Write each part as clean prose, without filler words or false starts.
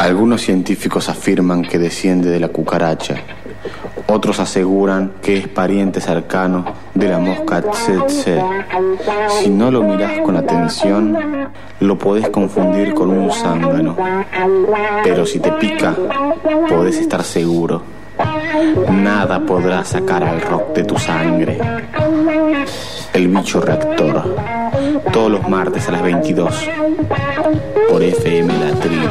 Algunos científicos afirman que desciende de la cucaracha. Otros aseguran que es pariente cercano de la mosca tsetse. Si no lo mirás con atención, lo podés confundir con un zángano. Pero si te pica, podés estar seguro. Nada podrá sacar al rock de tu sangre. El bicho reactor. Todos los martes a las 22. Por FM La Tribu.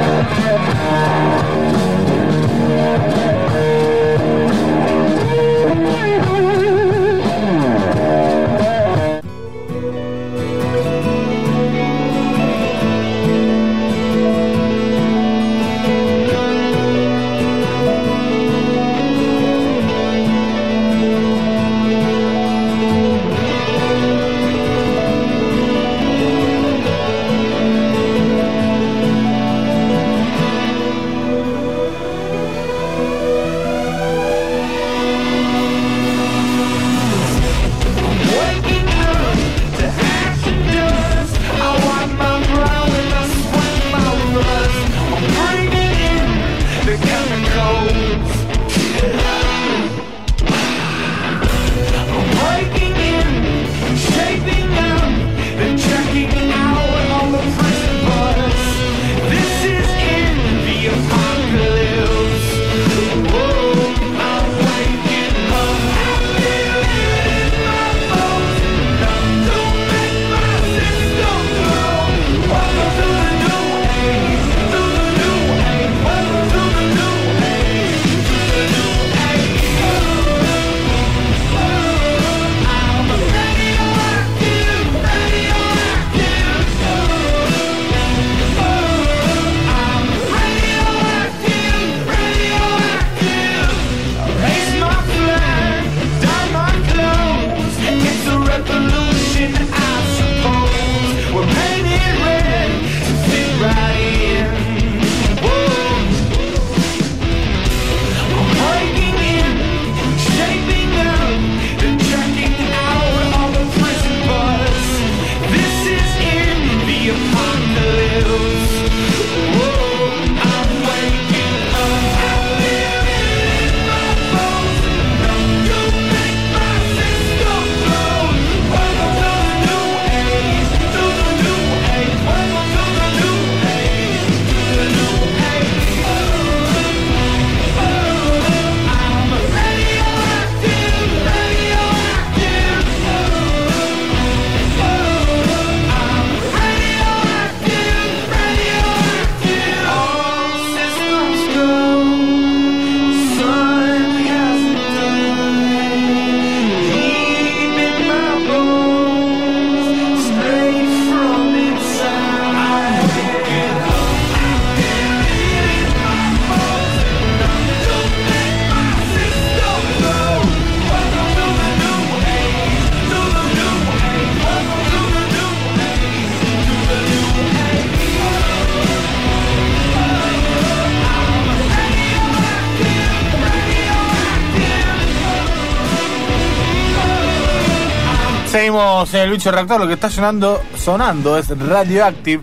Seguimos en el bicho reactor. Lo que está sonando es Radioactive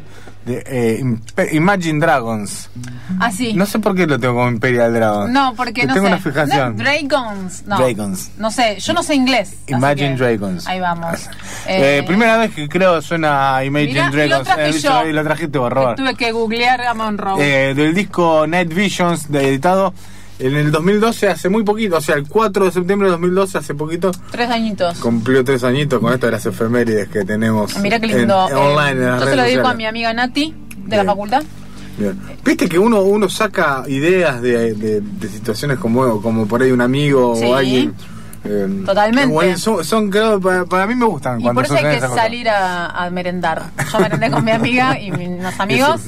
de Imagine Dragons. Ah, sí. No sé por qué lo tengo como Imperial Dragons. No, porque no tengo sé. una fijación. No, Dragons. No. Dragons. No sé, yo no sé inglés. Imagine Dragons. Ahí vamos. Primera vez que creo suena Imagine Dragons. Y lo trajiste por robar. Tuve que googlear a Monroe. Del disco Night Visions, editado en el 2012, hace muy poquito, o sea, el 4 de septiembre de 2012, hace poquito. 3 añitos. Cumplió 3 añitos con esto de las efemérides que tenemos. Mirá qué lindo. Online en las yo redes se lo digo sociales. a mi amiga Nati, de la facultad. Bien. Viste que uno saca ideas de situaciones como por ahí un amigo sí. o alguien. Totalmente. Bueno, son claro, para mí me gustan. Y por eso hay que salir a merendar. Yo merendé con mi amiga y unos amigos.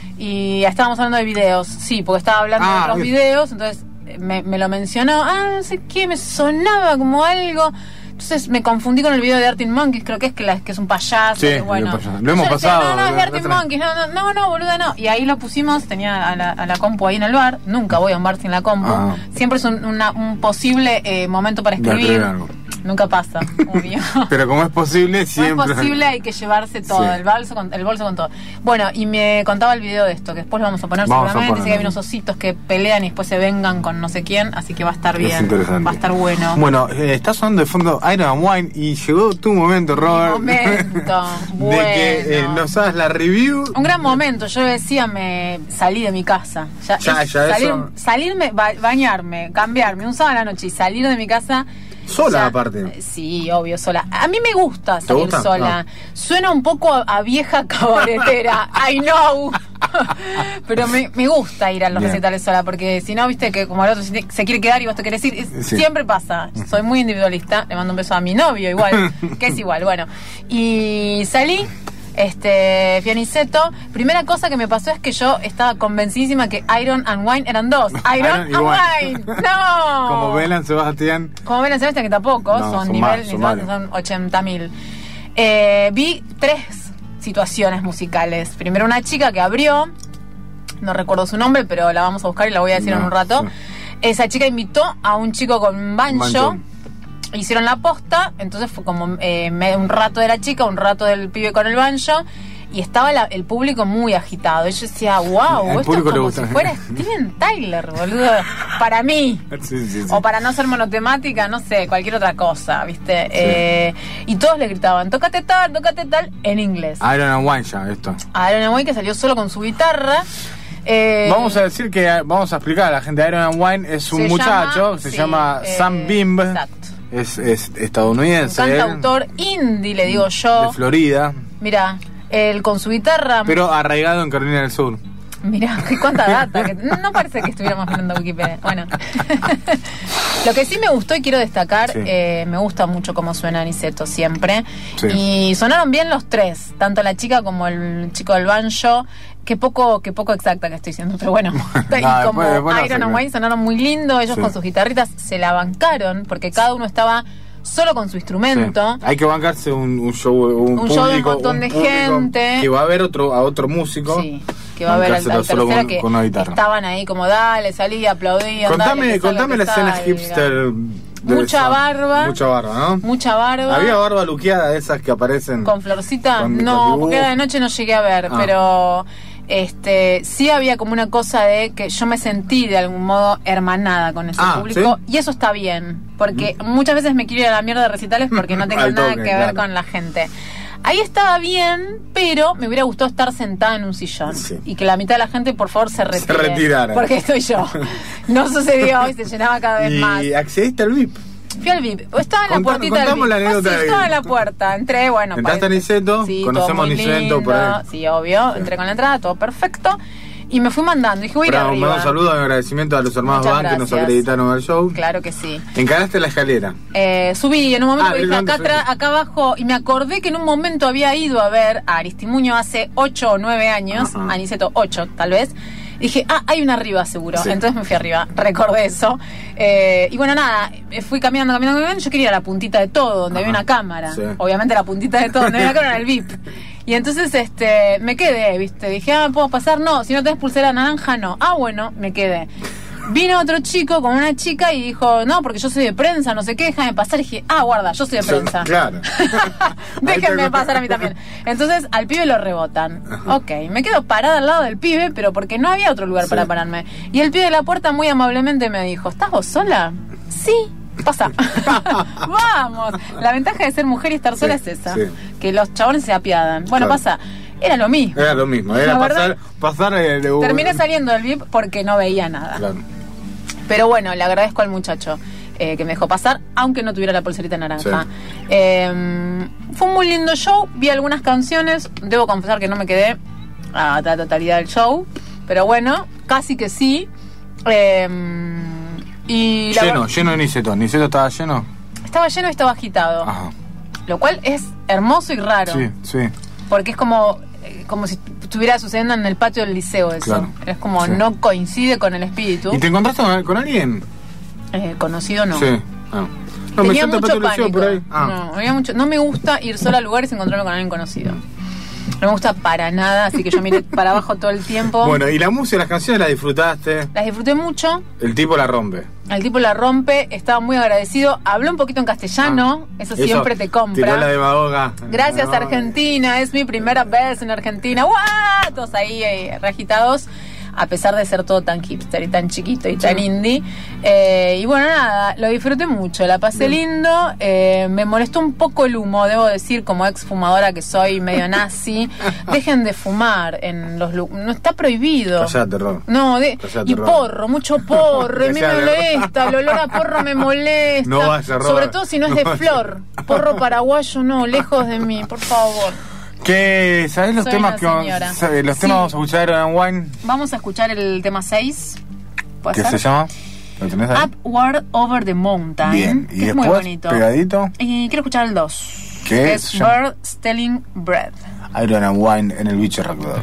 Y estábamos hablando de videos. Sí, porque estaba hablando de otros videos. Entonces me lo mencionó. No sé qué, me sonaba como algo. Entonces me confundí con el video de Arctic Monkeys. Creo que es un payaso. Sí, bueno. lo hemos pasado. No, es de Arctic Monkeys. No, boluda, no. Y ahí lo pusimos. Tenía a la compu ahí en el bar. Nunca voy a un bar sin la compu. Siempre es un posible momento para escribir. nunca pasa, obvio. Pero como es posible, siempre. Como es posible, hay que llevarse todo, sí. el bolso con todo. Bueno, y me contaba el video de esto, que después lo vamos a poner seguramente. Dice que hay unos ositos que pelean y después se vengan con no sé quién, así que va a estar bien. Es interesante. Va a estar bueno. Bueno, está sonando de fondo Iron and Wine y llegó tu momento, Robert. Mi momento, bueno. De que nos hagas la review. Un gran momento, yo decía, me salí de mi casa. Salirme, bañarme, cambiarme un sábado a la noche y salir de mi casa. ¿Sola aparte? Sí, obvio, sola. A mí me gusta salir sola. No. Suena un poco a vieja cabaretera, I know. Pero me gusta ir a los recitales sola, porque si no, viste que como el otro se quiere quedar y vos te querés ir, siempre pasa. Soy muy individualista, le mando un beso a mi novio igual, que es igual, bueno. Y salí, fui a Niceto. Primera cosa que me pasó es que yo estaba convencidísima que Iron and Wine eran dos. Iron and Wine. No. Como Belan Sebastián. Como Belan Sebastián, que tampoco, no, son 80.000. Vi 3 situaciones musicales. Primero una chica que abrió, no recuerdo su nombre, pero la vamos a buscar y la voy a decir en un rato. Sí. Esa chica invitó a un chico con banjo. Hicieron la posta, entonces fue como un rato de la chica, un rato del pibe con el banjo, y estaba el público muy agitado. Y yo decía, wow, esto es como si fuera Steven Tyler, boludo. Para mí. Sí. O para no ser monotemática, no sé, cualquier otra cosa, ¿viste? Sí. Y todos le gritaban, tócate tal, en inglés. Iron and Wine ya, esto. Iron and Wine, que salió solo con su guitarra. Vamos a decir que, vamos a explicar a la gente, Iron and Wine es un muchacho, se llama Sam Bimb. Exacto. Es estadounidense. Un cantautor indie, le digo yo. De Florida. Mira, él con su guitarra. Pero arraigado en Carolina del Sur. Mirá, cuánta data. Que no parece que estuviéramos mirando Wikipedia. Bueno. Lo que sí me gustó y quiero destacar, me gusta mucho cómo suena Niceto siempre. Sí. Y sonaron bien los 3, tanto la chica como el chico del banjo. Qué poco exacta que estoy diciendo, pero bueno. Y como Iron and Wine sonaron muy lindo, ellos con sus guitarritas se la bancaron, porque cada uno estaba solo con su instrumento. Sí. Hay que bancarse un show, un público, de un montón de gente. Que va a ver a otro músico. Sí, que va a ver al tercero que estaban ahí como dale, salí, aplaudían. Contame la escena hipster. Mucha barba, ¿no? Mucha barba. ¿Había barba luqueada de esas que aparecen? ¿Con florcita? No, porque de noche no llegué a ver, pero sí había como una cosa de que yo me sentí de algún modo hermanada con ese público, ¿sí? Y eso está bien, porque muchas veces me quiero ir a la mierda de recitales porque no tengo nada que ver con la gente. Ahí estaba bien, pero me hubiera gustado estar sentada en un sillón y que la mitad de la gente por favor se retirara, porque estoy yo. No sucedió y se llenaba cada vez más. ¿Y accediste al VIP? Fui al VIP, estaba en la puertita del VIP. Estaba en la puerta, entré, bueno. ¿Entraste a Niceto? Conocemos Niceto por ahí. Sí, obvio, entré con la entrada, todo perfecto. Y me fui mandando, dije voy a ir arriba. Un saludo de agradecimiento a los hermanos Van que nos acreditaron al show. Claro que sí. ¿Encaraste la escalera? Subí en un momento, dije acá abajo, y me acordé que en un momento había ido a ver a Aristimuño hace 8 o 9 años, a Niceto 8 tal vez. Dije, hay una arriba seguro. Sí. Entonces me fui arriba, recordé eso. Y bueno, nada, fui caminando. Yo quería ir a la puntita de todo, donde había una cámara. Sí. Obviamente la puntita de todo, donde había una cámara era el VIP. Y entonces me quedé, ¿viste? Dije, ¿puedo pasar? No, si no tenés pulsera naranja, no. Bueno, me quedé. Vino otro chico con una chica y dijo, no, porque yo soy de prensa, no sé qué, déjame pasar. Y dije, guarda, yo soy de prensa. Claro. Déjenme pasar a mí también. Entonces al pibe lo rebotan. Ok, me quedo parada al lado del pibe, pero porque no había otro lugar para pararme. Y el pibe de la puerta muy amablemente me dijo, ¿estás vos sola? Sí. Pasa. Vamos. La ventaja de ser mujer y estar sola es esa. Que los chabones se apiadan. Bueno, pasa. Era lo mismo. Era pasar terminé saliendo del VIP porque no veía nada. Claro. Pero bueno, le agradezco al muchacho que me dejó pasar, aunque no tuviera la pulserita naranja. Fue un muy lindo show. Vi algunas canciones. Debo confesar que no me quedé a la totalidad del show, bueno, casi que sí. Y lleno de Niceto. ¿Niceto estaba lleno? Estaba lleno y estaba agitado. Ajá. Lo cual es hermoso y raro. Sí. Porque es como si estuviera sucediendo en el patio del liceo eso. Claro. Es como no coincide con el espíritu. ¿Y te encontraste con alguien? Conocido no. Sí. No, tenía mucho pánico. Por ahí. No, había mucho. No me gusta ir sola a lugares y encontrarme con alguien conocido. No me gusta para nada, así que yo miré para abajo todo el tiempo. Bueno, ¿y la música, las canciones las disfrutaste? Las disfruté mucho. El tipo la rompe. El tipo la rompe, estaba muy agradecido. Habló un poquito en castellano, eso siempre te compra. Tiró la demagoga. Gracias, Argentina, es mi primera vez en Argentina. ¡Guau! Todos ahí reagitados, a pesar de ser todo tan hipster y tan chiquito y tan indie. Y bueno, nada, lo disfruté mucho, la pasé lindo. Me molestó un poco el humo, debo decir, como ex fumadora que soy, medio nazi. Dejen de fumar en los no está prohibido. Callate, Ro. No, Callate, y Ro. porro, mucho porro. A mí me molesta, el olor a porro me molesta. No vaya, Ro. Sobre todo si no es de flor. Porro paraguayo, no, lejos de mí, por favor. ¿Qué? ¿Sabés los Soy temas una que señora. los temas vamos a escuchar en Wine? Vamos a escuchar el tema 6. ¿Qué se llama? ¿Lo tenés ahí? Upward Over the Mountain. Bien, y que es muy después, bonito. pegadito, Y quiero escuchar el 2. ¿Qué que es? es Bird Stealing Bread. Iron and Wine en el Bicho Recordador.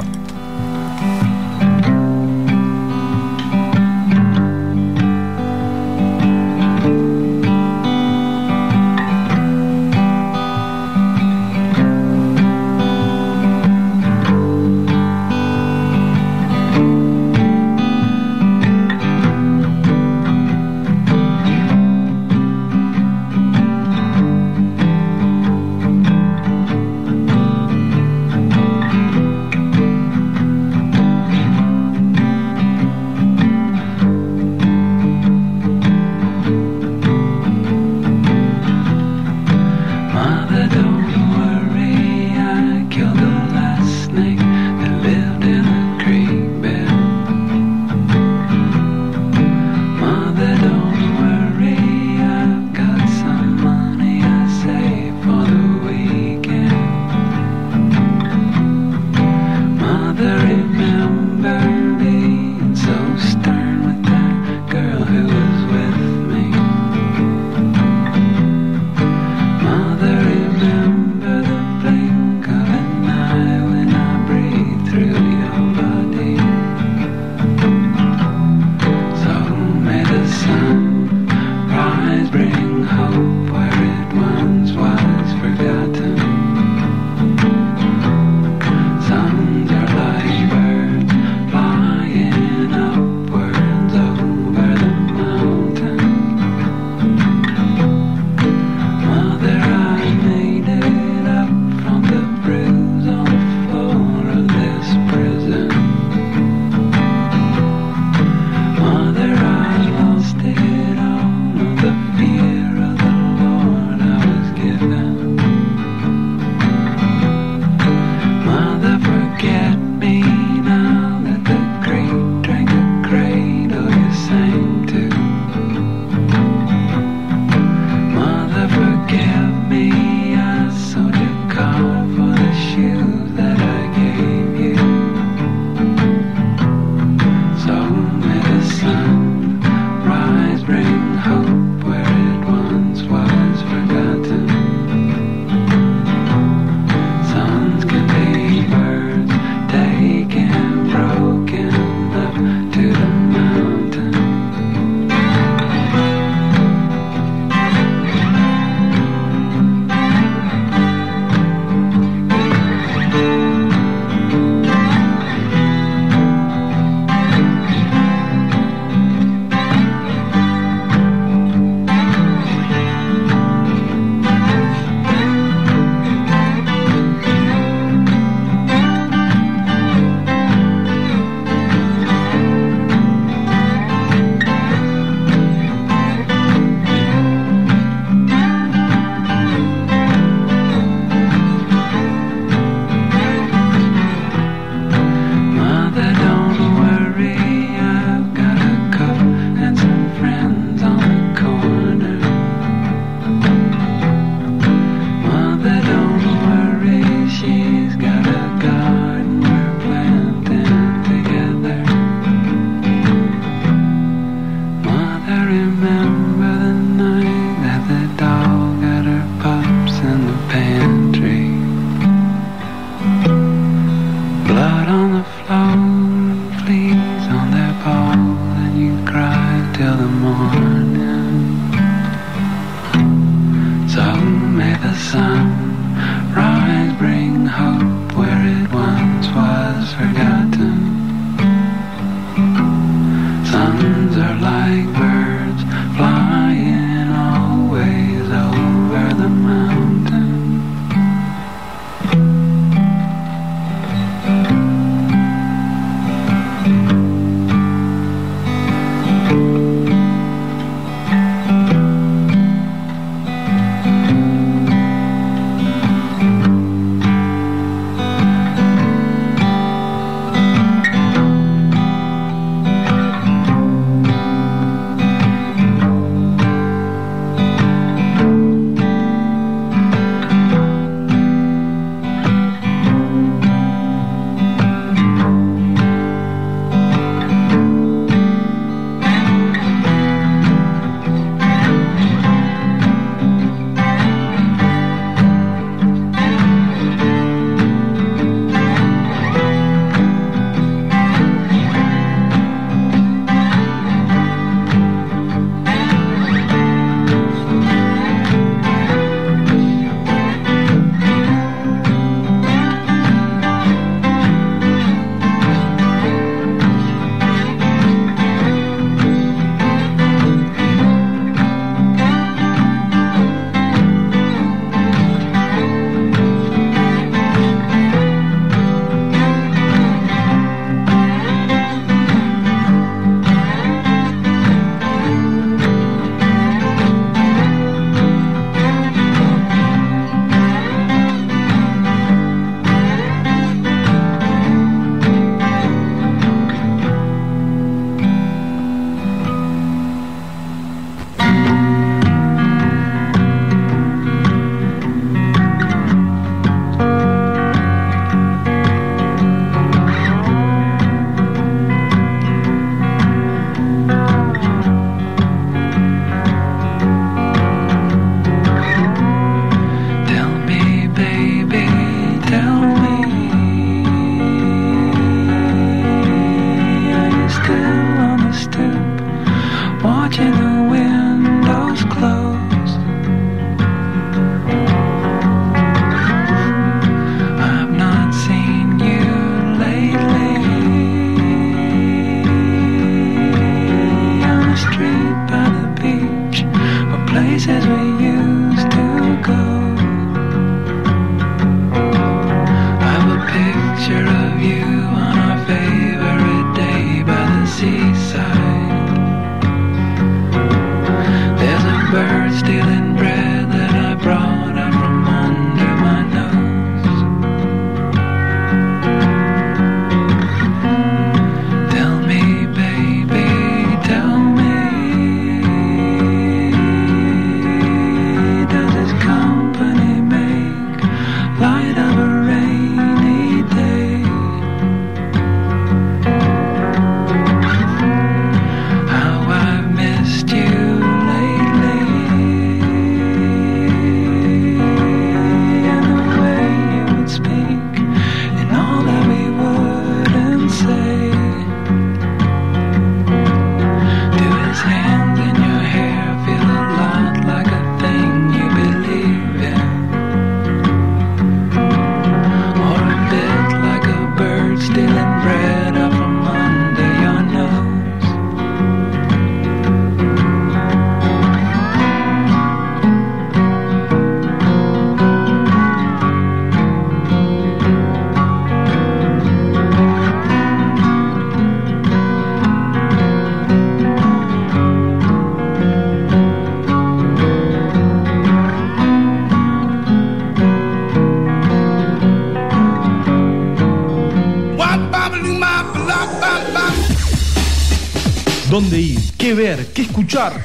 ¿Dónde ir? ¿Qué ver? ¿Qué escuchar?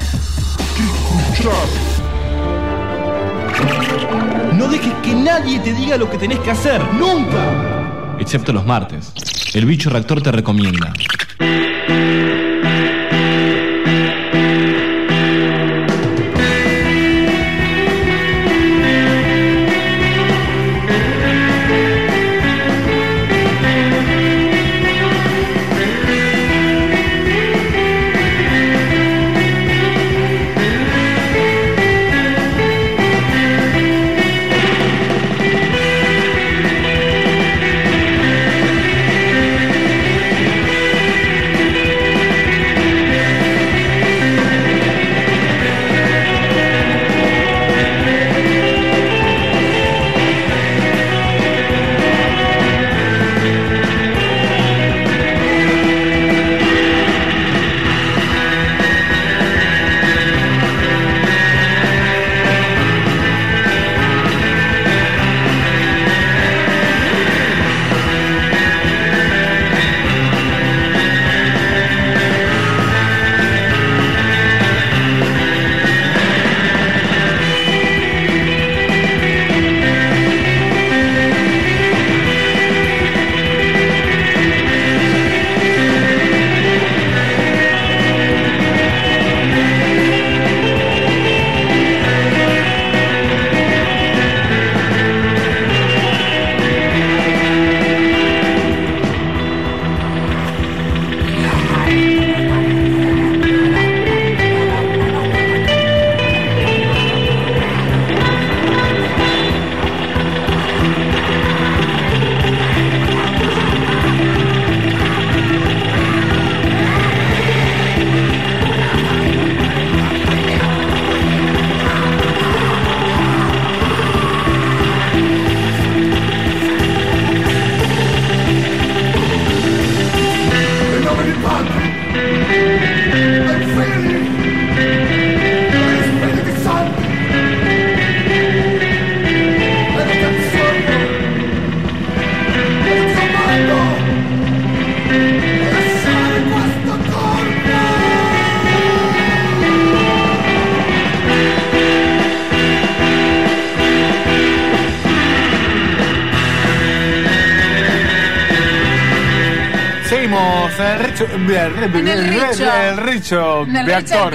No dejes que nadie te diga lo que tenés que hacer, nunca. Excepto los martes. El bicho reactor te recomienda. El Richo Reactor.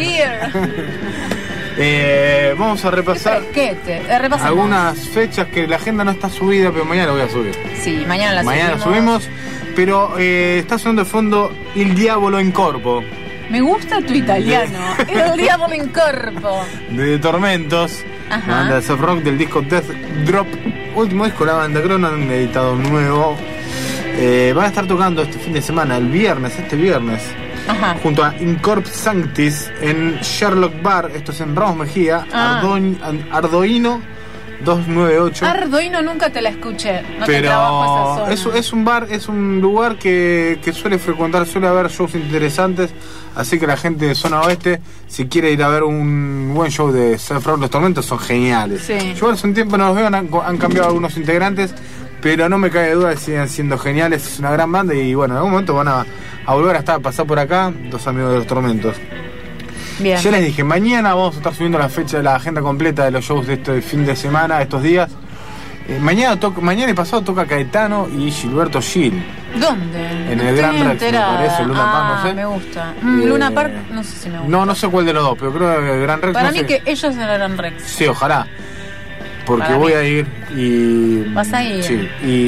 Vamos a repasar algunas fechas que la agenda no está subida, pero mañana la voy a subir. Sí, mañana la subimos. Pero está sonando de fondo Il Diavolo in Corpo. Me gusta tu italiano. El Diavolo in Corpo. De Tormentos. Ajá. La banda de soft rock del disco Death Drop. Último disco de la banda, creo que no han editado nuevo. Van a estar tocando este fin de semana, este viernes, ajá, junto a Incorp Sanctis en Sherlock Bar. Esto es en Ramos Mejía, Ardoino 298. Ardoino nunca te la escuché. No, pero te trabajo esa zona. Es un bar, es un lugar que suele frecuentar, suele haber shows interesantes. Así que la gente de zona oeste, si quiere ir a ver un buen show de Self Rock, los Tormentos son geniales. Sí. Yo hace un tiempo no los veo, han cambiado algunos integrantes, pero no me cabe duda de que siguen siendo geniales. Es una gran banda y bueno, en algún momento van a volver a pasar por acá, dos amigos de los Tormentos. Bien. Ya les dije, mañana vamos a estar subiendo la fecha de la agenda completa de los shows de este fin de semana, estos días. Mañana y pasado toca Caetano y Gilberto Gil. ¿Dónde? En el Gran Rex, me parece, Luna Park, no sé. Me gusta. Luna Park, no sé si me gusta. No sé cuál de los dos, pero creo que el Gran Rex. Para mí que ellos en el Gran Rex. Sí, ojalá. Porque voy a ir y... ¿Vas a ir? Sí.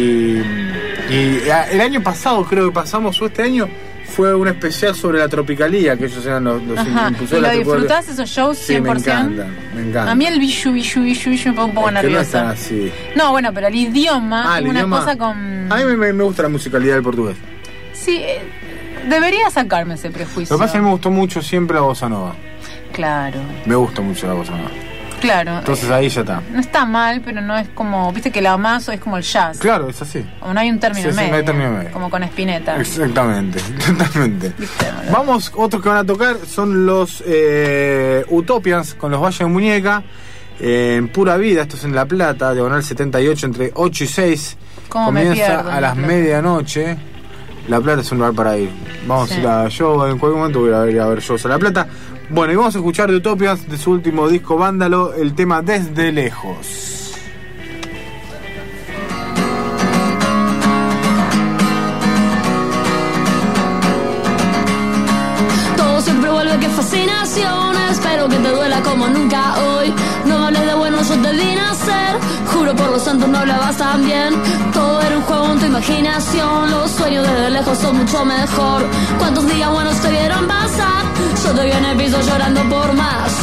Y el año pasado, creo que pasamos, o este año, fue un especial sobre la tropicalía, que ellos eran los impulsores. ¿Y lo disfrutás esos shows 100%? Sí, me encanta. A mí el bishu me pone un poco nervioso. No, así. No, bueno, pero el idioma es una cosa con... A mí me gusta la musicalidad del portugués. Sí, debería sacarme ese prejuicio. Lo que pasa es que me gustó mucho siempre la bossa nova. Claro. Me gusta mucho la bossa nova. Claro. Entonces ahí ya está. No está mal, pero no es como... Viste que la mazo es como el jazz. Claro, es así. Como no hay un término medio. No hay término medio. Como con Spinetta. Exactamente, totalmente. Vamos, otros que van a tocar son los Utopians con los Valles de Muñeca. En Pura Vida, esto es en La Plata, diagonal 78, entre 8 y 6. ¿Cómo comienza me pierdo, a las medianoche. La Plata es un lugar para ir. Vamos a ir a show, en cualquier momento voy a ir a ver shows a La Plata. Bueno, y vamos a escuchar de Utopias, de su último disco Vándalo, el tema Desde Lejos. Siempre vuelve, qué fascinación. Espero que te duela como nunca hoy. No me hables de bueno, yo te vi nacer. Juro por los santos no hablabas tan bien. Todo era un juego en tu imaginación. Los sueños desde lejos son mucho mejor. ¿Cuántos días buenos te vieron pasar? Yo te vi en el piso llorando por más.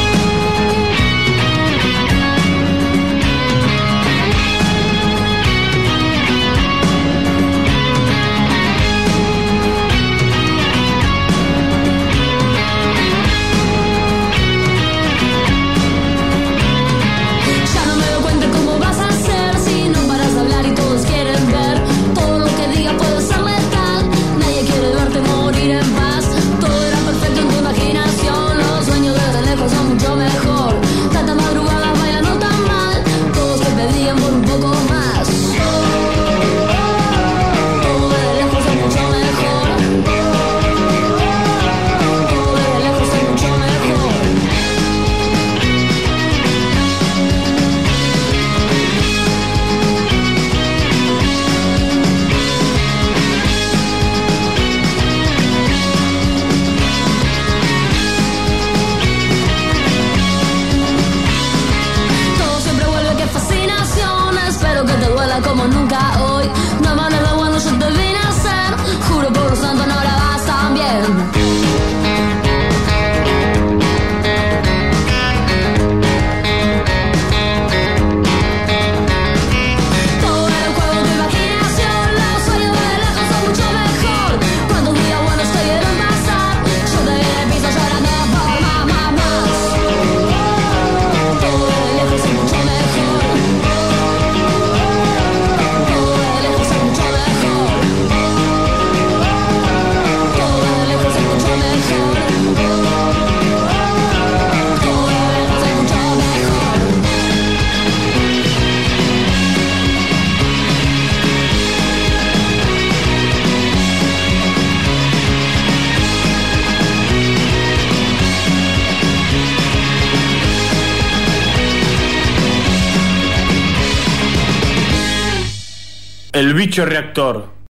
Como nunca hoy. No me hables de bueno, yo te vi nacer. Juro por los santos no la vas tan bien. Todo era un juego en tu imaginación. Los sueños de lejos son mucho mejor. Cuántos días buenos te vieron pasar. Yo te vi en el piso llorando por más. Todo de lejos es mucho mejor. El bicho reactor.